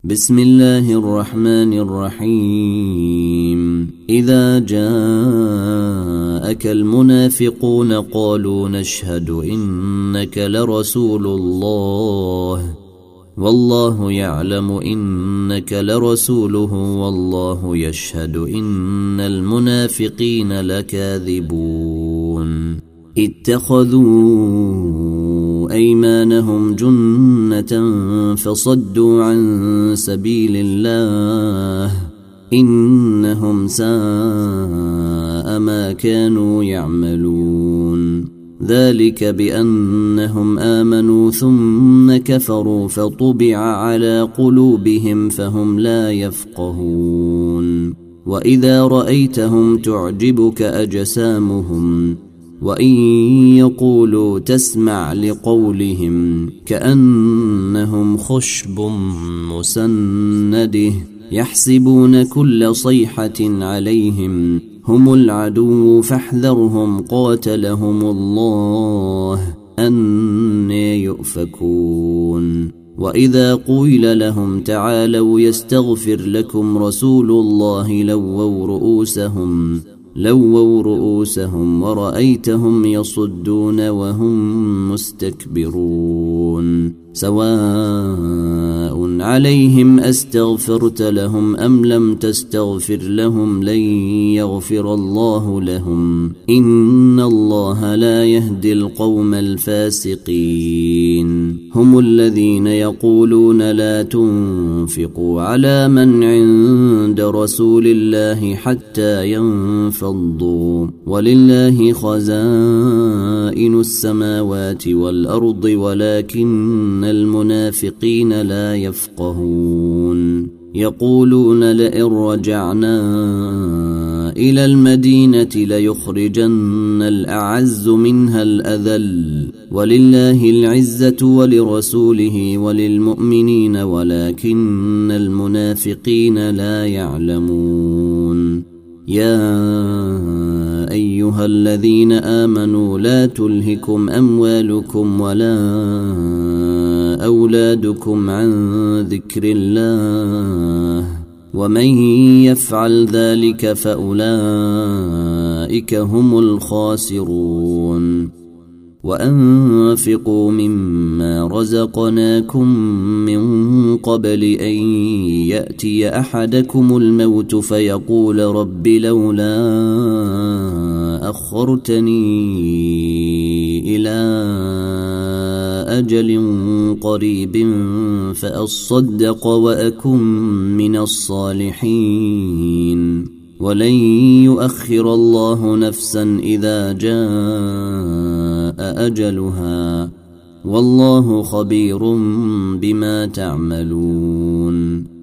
بسم الله الرحمن الرحيم. إذا جاءك المنافقون قالوا نشهد إنك لرسول الله والله يعلم إنك لرسوله والله يشهد إن المنافقين لكاذبون. اتخذوا أيمانهم جنة فصدوا عن سبيل الله إنهم ساء ما كانوا يعملون. ذلك بأنهم آمنوا ثم كفروا فطبع على قلوبهم فهم لا يفقهون. وإذا رأيتهم تعجبك أجسامهم وإن يقولوا تسمع لقولهم كأنهم خشب مسنده يحسبون كل صيحة عليهم هم العدو فاحذرهم قاتلهم الله أنى يؤفكون. وإذا قيل لهم تعالوا يستغفر لكم رسول الله لووا رؤوسهم ورأيتهم يصدون وهم مستكبرون. سواء عليهم أستغفرت لهم أم لم تستغفر لهم لن يغفر الله لهم إن الله لا يهدي القوم الفاسقين. هم الذين يقولون لا تنفقوا على من عند رسول الله حتى ينفضوا ولله خزائن السماوات والأرض ولكن المنافقين لا يفقهون. يقولون لئن رجعنا إلى المدينة ليخرجن الأعز منها الأذل ولله العزة ولرسوله وللمؤمنين ولكن المنافقين لا يعلمون. يا أيها الذين آمنوا لا تلهكم أموالكم ولا أولادكم عن ذكر الله ومن يفعل ذلك فأولئك هم الخاسرون. وأنفقوا مما رزقناكم من قبل أن يأتي أحدكم الموت فيقول رب لولا أخرتني إلى أجل قريب فأصدق وأكن من الصالحين ولن يؤخر الله نفسا إذا جاء أجلها والله خبير بما تعملون.